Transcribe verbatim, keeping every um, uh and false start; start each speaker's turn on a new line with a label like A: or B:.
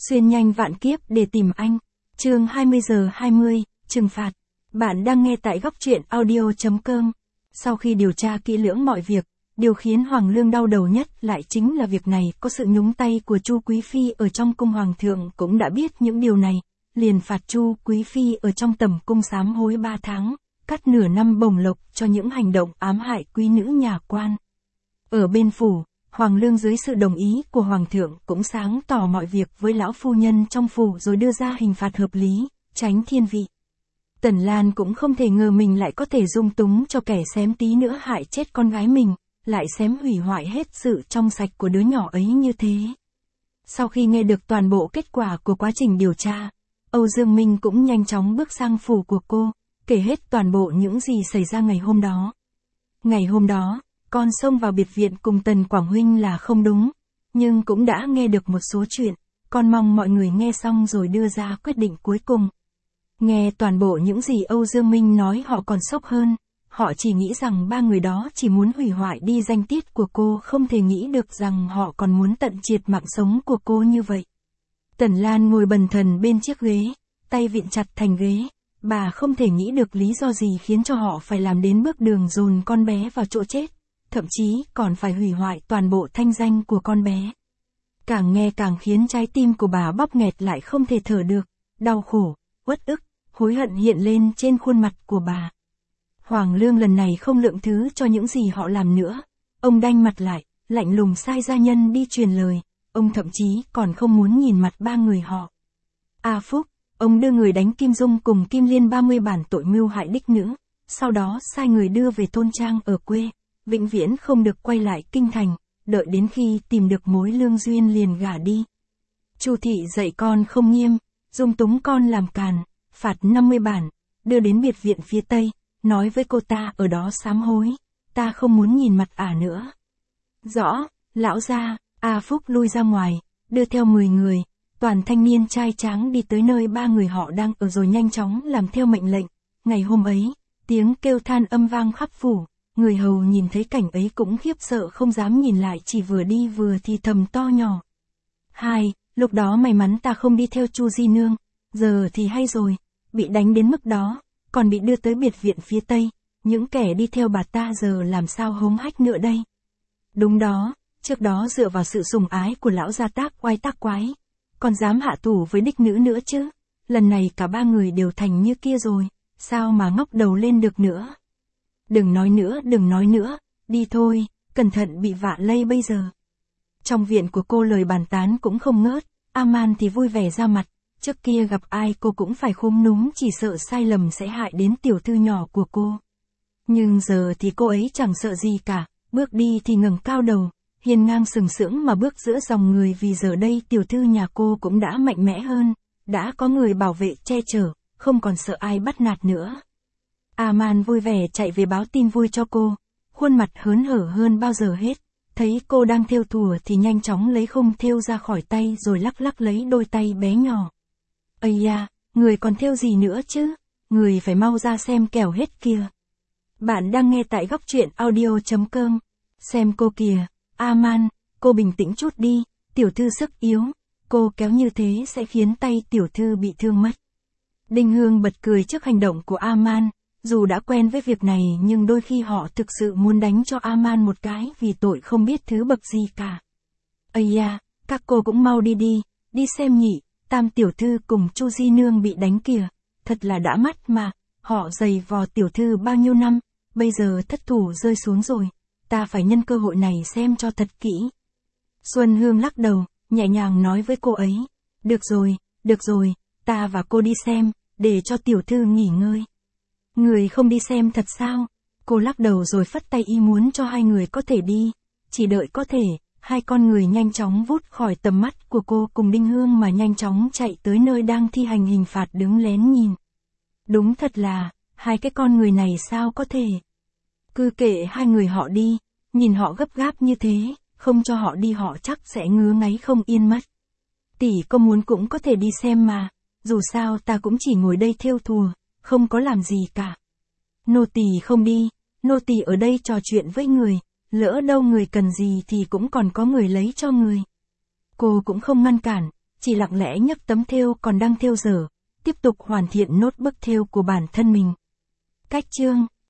A: Xuyên nhanh vạn kiếp để tìm anh. Chương hai mươi giờ hai mươi, trừng phạt. Bạn đang nghe tại góc truyện audio.com. Sau khi điều tra kỹ lưỡng mọi việc, điều khiến Hoàng Lương đau đầu nhất lại chính là việc này có sự nhúng tay của Chu Quý Phi ở trong cung. Hoàng thượng cũng đã biết những điều này, liền phạt Chu Quý Phi ở trong tẩm cung sám hối ba tháng, cắt nửa năm bổng lộc cho những hành động ám hại quý nữ nhà quan. Ở bên phủ, Hoàng Lương dưới sự đồng ý của Hoàng thượng cũng sáng tỏ mọi việc với lão phu nhân trong phủ rồi đưa ra hình phạt hợp lý, tránh thiên vị. Tần Lan cũng không thể ngờ mình lại có thể dung túng cho kẻ xém tí nữa hại chết con gái mình, lại xém hủy hoại hết sự trong sạch của đứa nhỏ ấy như thế. Sau khi nghe được toàn bộ kết quả của quá trình điều tra, Âu Dương Minh cũng nhanh chóng bước sang phủ của cô, kể hết toàn bộ những gì xảy ra ngày hôm đó. Ngày hôm đó, con xông vào biệt viện cùng Tần Quảng Huynh là không đúng, nhưng cũng đã nghe được một số chuyện, con mong mọi người nghe xong rồi đưa ra quyết định cuối cùng. Nghe toàn bộ những gì Âu Dương Minh nói họ còn sốc hơn, họ chỉ nghĩ rằng ba người đó chỉ muốn hủy hoại đi danh tiết của cô, không thể nghĩ được rằng họ còn muốn tận triệt mạng sống của cô như vậy. Tần Lan ngồi bần thần bên chiếc ghế, tay vịn chặt thành ghế, bà không thể nghĩ được lý do gì khiến cho họ phải làm đến bước đường dồn con bé vào chỗ chết, thậm chí còn phải hủy hoại toàn bộ thanh danh của con bé. Càng nghe càng khiến trái tim của bà bóp nghẹt lại không thể thở được, đau khổ, uất ức, hối hận hiện lên trên khuôn mặt của bà. Hoàng Lương lần này không lượng thứ cho những gì họ làm nữa, ông đanh mặt lại, lạnh lùng sai gia nhân đi truyền lời, ông thậm chí còn không muốn nhìn mặt ba người họ. A Phúc, ông đưa người đánh Kim Dung cùng Kim Liên ba mươi bản tội mưu hại đích nữ, sau đó sai người đưa về thôn trang ở quê, vĩnh viễn không được quay lại kinh thành, đợi đến khi tìm được mối lương duyên liền gả đi. Chu thị dạy con không nghiêm, dung túng con làm càn, phạt năm mươi bản, đưa đến biệt viện phía Tây, nói với cô ta ở đó sám hối, ta không muốn nhìn mặt ả nữa. Rõ, lão gia. A Phúc lui ra ngoài, đưa theo mười người, toàn thanh niên trai tráng đi tới nơi ba người họ đang ở rồi nhanh chóng làm theo mệnh lệnh. Ngày hôm ấy, tiếng kêu than âm vang khắp phủ, người hầu nhìn thấy cảnh ấy cũng khiếp sợ không dám nhìn lại, chỉ vừa đi vừa thì thầm to nhỏ. Hai, lúc đó may mắn ta không đi theo Chu Di Nương, giờ thì hay rồi, bị đánh đến mức đó, còn bị đưa tới biệt viện phía Tây, những kẻ đi theo bà ta giờ làm sao hống hách nữa đây. Đúng đó, trước đó dựa vào sự sủng ái của lão gia tác oai tác quái, còn dám hạ thủ với đích nữ nữa chứ, lần này cả ba người đều thành như kia rồi, sao mà ngóc đầu lên được nữa. Đừng nói nữa, đừng nói nữa, đi thôi, cẩn thận bị vạ lây bây giờ. Trong viện của cô lời bàn tán cũng không ngớt, A-man thì vui vẻ ra mặt, trước kia gặp ai cô cũng phải khúm núm chỉ sợ sai lầm sẽ hại đến tiểu thư nhỏ của cô. Nhưng giờ thì cô ấy chẳng sợ gì cả, bước đi thì ngẩng cao đầu, hiên ngang sừng sững mà bước giữa dòng người, vì giờ đây tiểu thư nhà cô cũng đã mạnh mẽ hơn, đã có người bảo vệ che chở, không còn sợ ai bắt nạt nữa. A-man vui vẻ chạy về báo tin vui cho cô, khuôn mặt hớn hở hơn bao giờ hết, thấy cô đang thêu thùa thì nhanh chóng lấy khung thêu ra khỏi tay rồi lắc lắc lấy đôi tay bé nhỏ. Ây da, người còn thêu gì nữa chứ, người phải mau ra xem kẻo hết kìa. Bạn đang nghe tại góc truyện audio.com, xem cô kìa. A-man, cô bình tĩnh chút đi, tiểu thư sức yếu, cô kéo như thế sẽ khiến tay tiểu thư bị thương mất. Đinh Hương bật cười trước hành động của A-man, dù đã quen với việc này nhưng đôi khi họ thực sự muốn đánh cho A-man một cái vì tội không biết thứ bậc gì cả. Ây da, các cô cũng mau đi đi, đi xem nhỉ, Tam tiểu thư cùng Chu Di Nương bị đánh kìa, thật là đã mắt mà, họ giày vò tiểu thư bao nhiêu năm, bây giờ thất thủ rơi xuống rồi. Ta phải nhân cơ hội này xem cho thật kỹ. Xuân Hương lắc đầu, nhẹ nhàng nói với cô ấy. Được rồi, được rồi, ta và cô đi xem, để cho tiểu thư nghỉ ngơi. Người không đi xem thật sao? Cô lắc đầu rồi phất tay ý muốn cho hai người có thể đi. Chỉ đợi có thể, hai con người nhanh chóng vút khỏi tầm mắt của cô cùng Đinh Hương mà nhanh chóng chạy tới nơi đang thi hành hình phạt đứng lén nhìn. Đúng thật là, hai cái con người này sao có thể. Cứ kệ hai người họ đi, nhìn họ gấp gáp như thế, không cho họ đi họ chắc sẽ ngứa ngáy không yên mất. Tỷ có muốn cũng có thể đi xem mà, dù sao ta cũng chỉ ngồi đây thêu thùa, không có làm gì cả. Nô tỳ không đi, nô tỳ ở đây trò chuyện với người, lỡ đâu người cần gì thì cũng còn có người lấy cho người. Cô cũng không ngăn cản, chỉ lặng lẽ nhấc tấm thêu còn đang thêu dở, tiếp tục hoàn thiện nốt bức thêu của bản thân mình. Cách chương